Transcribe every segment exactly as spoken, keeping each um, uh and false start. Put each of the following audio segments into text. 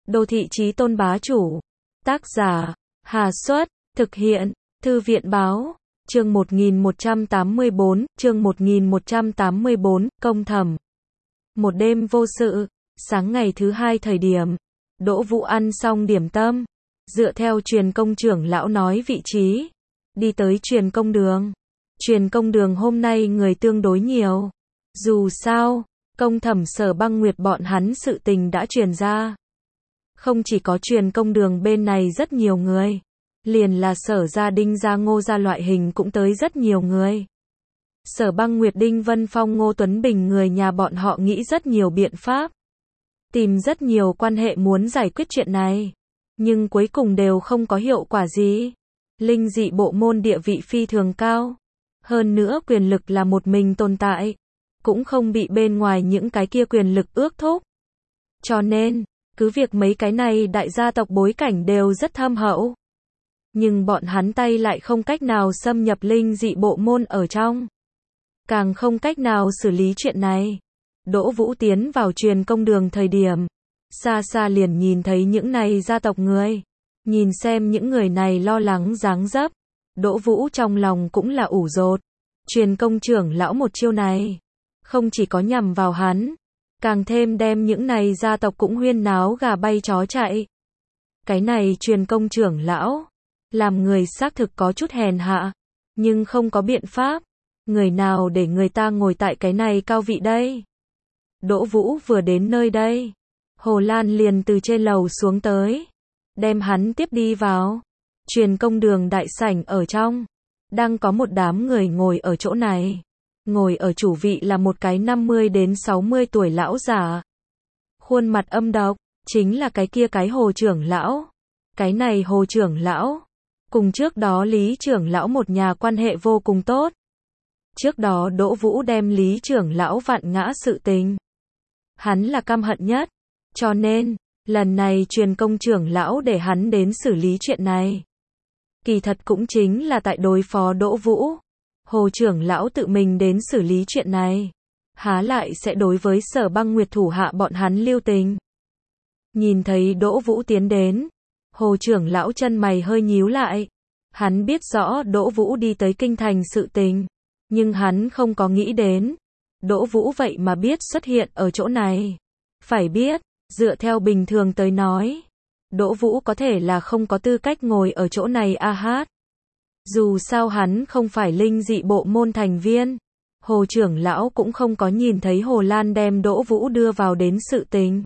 Đô thị chí tôn bá chủ. Tác giả, Hà Xuất, thực hiện, Thư viện báo, chương một nghìn một trăm tám mươi bốn, chương một nghìn một trăm tám mươi bốn, công thẩm. Một đêm vô sự, sáng ngày thứ hai thời điểm, Đỗ Vũ ăn xong điểm tâm, dựa theo truyền công trưởng lão nói vị trí, đi tới truyền công đường. Truyền công đường hôm nay người tương đối nhiều. Dù sao, công thẩm Sở Băng Nguyệt bọn hắn sự tình đã truyền ra. Không chỉ có truyền công đường bên này rất nhiều người, liền là Sở gia Đinh gia Ngô gia loại hình cũng tới rất nhiều người. Sở Băng Nguyệt Đinh Vân Phong Ngô Tuấn Bình người nhà bọn họ nghĩ rất nhiều biện pháp, tìm rất nhiều quan hệ muốn giải quyết chuyện này, nhưng cuối cùng đều không có hiệu quả gì. Linh dị bộ môn địa vị phi thường cao, hơn nữa quyền lực là một mình tồn tại, cũng không bị bên ngoài những cái kia quyền lực ước thúc. Cho nên, cứ việc mấy cái này đại gia tộc bối cảnh đều rất thâm hậu, nhưng bọn hắn tay lại không cách nào xâm nhập linh dị bộ môn ở trong, càng không cách nào xử lý chuyện này. Đỗ Vũ tiến vào truyền công đường thời điểm, xa xa liền nhìn thấy những này gia tộc người, nhìn xem những người này lo lắng dáng dấp, Đỗ Vũ trong lòng cũng là ủ rột. Truyền công trưởng lão một chiêu này, không chỉ có nhằm vào hắn, càng thêm đem những này gia tộc cũng huyên náo gà bay chó chạy. Cái này truyền công trưởng lão, làm người xác thực có chút hèn hạ, nhưng không có biện pháp, người nào để người ta ngồi tại cái này cao vị đây. Đỗ Vũ vừa đến nơi đây, Hồ Lan liền từ trên lầu xuống tới, đem hắn tiếp đi vào. Truyền công đường đại sảnh ở trong, đang có một đám người ngồi ở chỗ này. Ngồi ở chủ vị là một cái năm mươi đến sáu mươi tuổi lão giả. Khuôn mặt âm độc, chính là cái kia cái Hồ trưởng lão. Cái này Hồ trưởng lão, cùng trước đó Lý trưởng lão một nhà quan hệ vô cùng tốt. Trước đó Đỗ Vũ đem Lý trưởng lão vặn ngã sự tình, hắn là căm hận nhất, cho nên, lần này truyền công trưởng lão để hắn đến xử lý chuyện này. Kỳ thật cũng chính là tại đối phó Đỗ Vũ. Hồ trưởng lão tự mình đến xử lý chuyện này, há lại sẽ đối với Sở Băng Nguyệt thủ hạ bọn hắn lưu tình. Nhìn thấy Đỗ Vũ tiến đến, Hồ trưởng lão chân mày hơi nhíu lại. Hắn biết rõ Đỗ Vũ đi tới kinh thành sự tình, nhưng hắn không có nghĩ đến Đỗ Vũ vậy mà biết xuất hiện ở chỗ này. Phải biết, dựa theo bình thường tới nói, Đỗ Vũ có thể là không có tư cách ngồi ở chỗ này a hát. Dù sao hắn không phải linh dị bộ môn thành viên. Hồ trưởng lão cũng không có nhìn thấy Hồ Lan đem Đỗ Vũ đưa vào đến sự tình.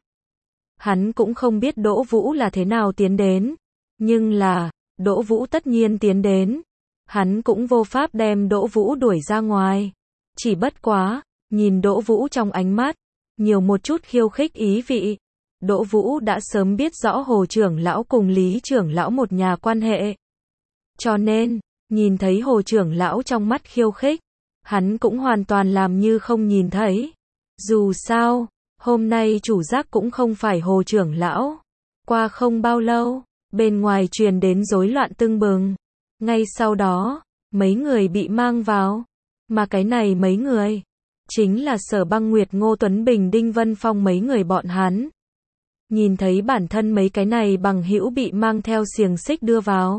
Hắn cũng không biết Đỗ Vũ là thế nào tiến đến. Nhưng là, Đỗ Vũ tất nhiên tiến đến. Hắn cũng vô pháp đem Đỗ Vũ đuổi ra ngoài. Chỉ bất quá, nhìn Đỗ Vũ trong ánh mắt, nhiều một chút khiêu khích ý vị. Đỗ Vũ đã sớm biết rõ Hồ trưởng lão cùng Lý trưởng lão một nhà quan hệ. Cho nên, nhìn thấy Hồ trưởng lão trong mắt khiêu khích, hắn cũng hoàn toàn làm như không nhìn thấy. Dù sao, hôm nay chủ giác cũng không phải Hồ trưởng lão. Qua không bao lâu, bên ngoài truyền đến rối loạn tưng bừng. Ngay sau đó, mấy người bị mang vào. Mà cái này mấy người, chính là Sở Băng Nguyệt Ngô Tuấn Bình Đinh Vân Phong mấy người bọn hắn. Nhìn thấy bản thân mấy cái này bằng hữu bị mang theo xiềng xích đưa vào,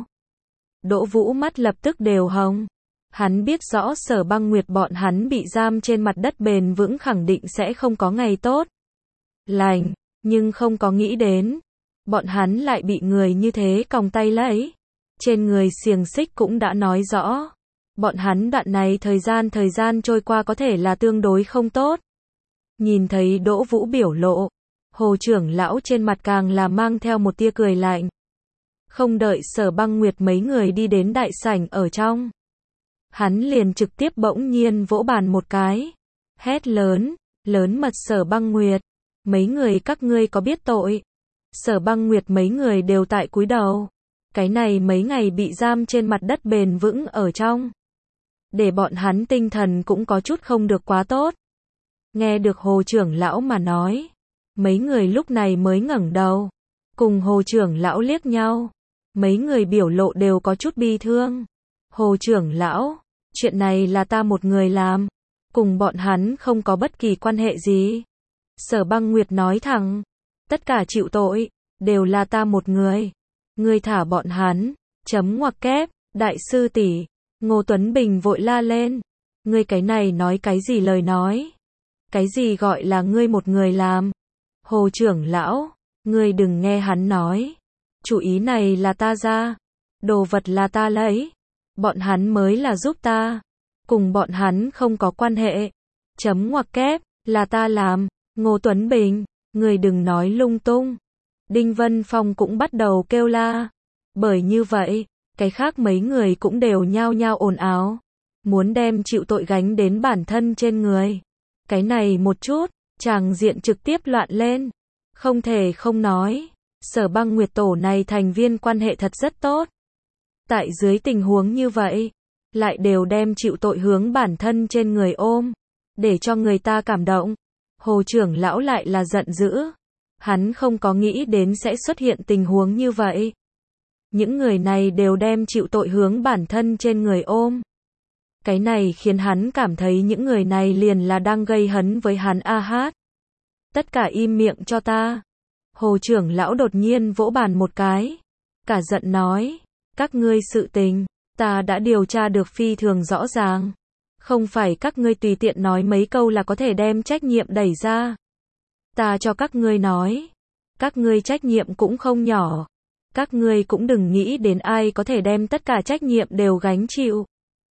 Đỗ Vũ mắt lập tức đều hồng. Hắn biết rõ Sở Băng Nguyệt bọn hắn bị giam trên mặt đất bền vững khẳng định sẽ không có ngày tốt lành, nhưng không có nghĩ đến, bọn hắn lại bị người như thế còng tay lấy. Trên người xiềng xích cũng đã nói rõ, bọn hắn đoạn này thời gian thời gian trôi qua có thể là tương đối không tốt. Nhìn thấy Đỗ Vũ biểu lộ, Hồ trưởng lão trên mặt càng là mang theo một tia cười lạnh. Không đợi Sở Băng Nguyệt mấy người đi đến đại sảnh ở trong, hắn liền trực tiếp bỗng nhiên vỗ bàn một cái, hét lớn, lớn mật Sở Băng Nguyệt, mấy người các ngươi có biết tội. Sở Băng Nguyệt mấy người đều tại cúi đầu. Cái này mấy ngày bị giam trên mặt đất bền vững ở trong, để bọn hắn tinh thần cũng có chút không được quá tốt. Nghe được Hồ trưởng lão mà nói, mấy người lúc này mới ngẩng đầu, cùng Hồ trưởng lão liếc nhau. Mấy người biểu lộ đều có chút bi thương. Hồ trưởng lão, chuyện này là ta một người làm, cùng bọn hắn không có bất kỳ quan hệ gì. Sở Băng Nguyệt nói thẳng, tất cả chịu tội. đều là ta một người. Ngươi thả bọn hắn, chấm ngoặc kép, đại sư tỷ. Ngô Tuấn Bình vội la lên. Ngươi cái này nói cái gì lời nói? Cái gì gọi là ngươi một người làm? Hồ trưởng lão, ngươi đừng nghe hắn nói. Chủ ý này là ta ra. Đồ vật là ta lấy. Bọn hắn mới là giúp ta. Cùng bọn hắn không có quan hệ. Chấm ngoặc kép, là ta làm. Ngô Tuấn Bình, ngươi đừng nói lung tung. Đinh Vân Phong cũng bắt đầu kêu la. Bởi như vậy, cái khác mấy người cũng đều nhao nhao ồn ào. Muốn đem chịu tội gánh đến bản thân trên người. Cái này một chút, tràng diện trực tiếp loạn lên. Không thể không nói, Sở Băng Nguyệt tổ này thành viên quan hệ thật rất tốt. Tại dưới tình huống như vậy, lại đều đem chịu tội hướng bản thân trên người ôm, để cho người ta cảm động. Hồ trưởng lão lại là giận dữ. Hắn không có nghĩ đến sẽ xuất hiện tình huống như vậy. Những người này đều đem chịu tội hướng bản thân trên người ôm. Cái này khiến hắn cảm thấy những người này liền là đang gây hấn với hắn a hát. Tất cả im miệng cho ta. Hồ trưởng lão đột nhiên vỗ bàn một cái. Cả giận nói, các ngươi sự tình, ta đã điều tra được phi thường rõ ràng. Không phải các ngươi tùy tiện nói mấy câu là có thể đem trách nhiệm đẩy ra. Ta cho các ngươi nói, các ngươi trách nhiệm cũng không nhỏ. Các ngươi cũng đừng nghĩ đến ai có thể đem tất cả trách nhiệm đều gánh chịu.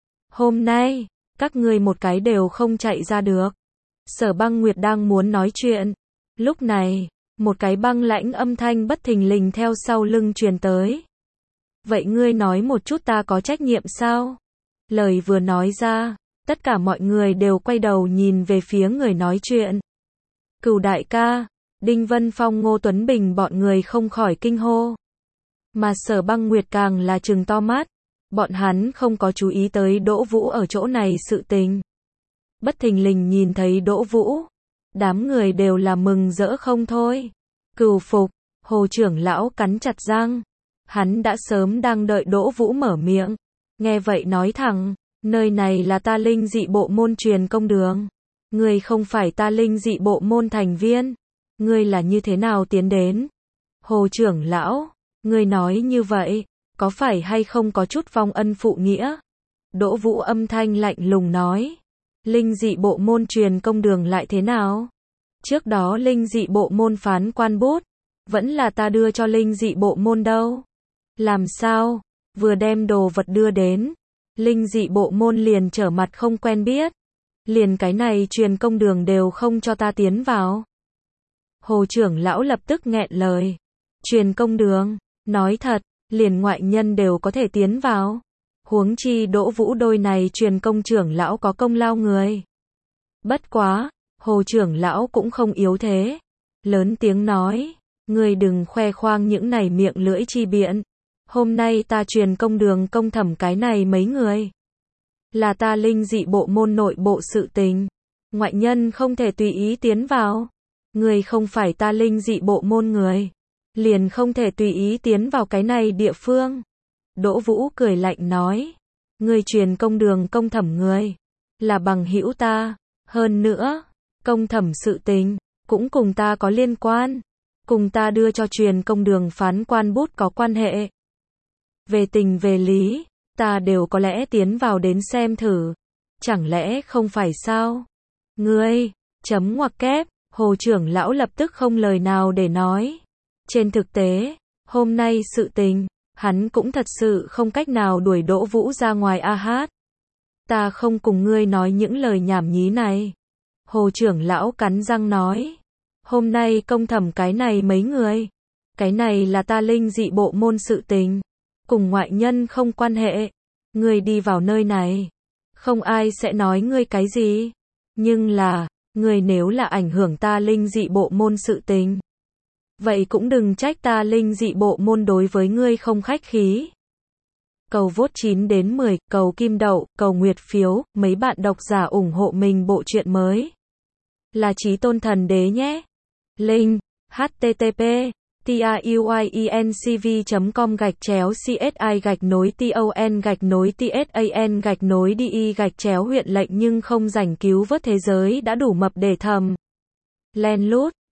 Hôm nay, các ngươi một cái đều không chạy ra được. Sở Băng Nguyệt đang muốn nói chuyện. Lúc này, một cái băng lãnh âm thanh bất thình lình theo sau lưng truyền tới. Vậy ngươi nói một chút ta có trách nhiệm sao? Lời vừa nói ra, tất cả mọi người đều quay đầu nhìn về phía người nói chuyện. Cửu đại ca, Đinh Vân Phong, Ngô Tuấn Bình bọn người không khỏi kinh hô. Mà Sở Băng Nguyệt càng là trừng to mắt. Bọn hắn không có chú ý tới Đỗ Vũ ở chỗ này sự tình. Bất thình lình nhìn thấy Đỗ Vũ. Đám người đều là mừng rỡ không thôi. Cừu phục, Hồ trưởng lão cắn chặt răng. Hắn đã sớm đang đợi Đỗ Vũ mở miệng. Nghe vậy nói thẳng, nơi này là ta linh dị bộ môn truyền công đường. Ngươi không phải ta linh dị bộ môn thành viên. Ngươi là như thế nào tiến đến? Hồ trưởng lão, ngươi nói như vậy, có phải hay không có chút vong ân phụ nghĩa? Đỗ Vũ âm thanh lạnh lùng nói. Linh dị bộ môn truyền công đường lại thế nào? Trước đó linh dị bộ môn phán quan bút, vẫn là ta đưa cho linh dị bộ môn đâu? Làm sao? Vừa đem đồ vật đưa đến, linh dị bộ môn liền trở mặt không quen biết. Liền cái này truyền công đường đều không cho ta tiến vào. Hồ trưởng lão lập tức nghẹn lời. Truyền công đường, nói thật, liền ngoại nhân đều có thể tiến vào. Huống chi Đỗ Vũ đôi này truyền công trưởng lão có công lao người. Bất quá, Hồ trưởng lão cũng không yếu thế. Lớn tiếng nói, ngươi đừng khoe khoang những này miệng lưỡi chi biện. Hôm nay ta truyền công đường công thẩm cái này mấy người. Là ta linh dị bộ môn nội bộ sự tình. Ngoại nhân không thể tùy ý tiến vào. Ngươi không phải ta linh dị bộ môn người. Liền không thể tùy ý tiến vào cái này địa phương. Đỗ Vũ cười lạnh nói. Ngươi truyền công đường công thẩm người. Là bằng hữu ta. Hơn nữa, công thẩm sự tình, cũng cùng ta có liên quan. Cùng ta đưa cho truyền công đường phán quan bút có quan hệ. Về tình về lý, ta đều có lẽ tiến vào đến xem thử. Chẳng lẽ không phải sao? Ngươi, chấm ngoặc kép, Hồ trưởng lão lập tức không lời nào để nói. Trên thực tế, hôm nay sự tình, hắn cũng thật sự không cách nào đuổi Đỗ Vũ ra ngoài a hát. Ta không cùng ngươi nói những lời nhảm nhí này. Hồ trưởng lão cắn răng nói. Hôm nay công thẩm cái này mấy người. Cái này là ta linh dị bộ môn sự tình. Cùng ngoại nhân không quan hệ. Ngươi đi vào nơi này. Không ai sẽ nói ngươi cái gì. Nhưng là, ngươi nếu là ảnh hưởng ta linh dị bộ môn sự tình. Vậy cũng đừng trách ta linh dị bộ môn đối với ngươi không khách khí. Cầu vote chín đến mười, cầu kim đậu, cầu nguyệt phiếu, mấy bạn độc giả ủng hộ mình bộ truyện mới. Là Chí Tôn Thần Đế nhé. Link, http, truyencv chấm com gạch chéo csi gạch nối ton gạch nối tsan gạch nối đi gạch chéo huyện lệnh nhưng không rảnh cứu vớt thế giới đã đủ mập để thầm. Len lút.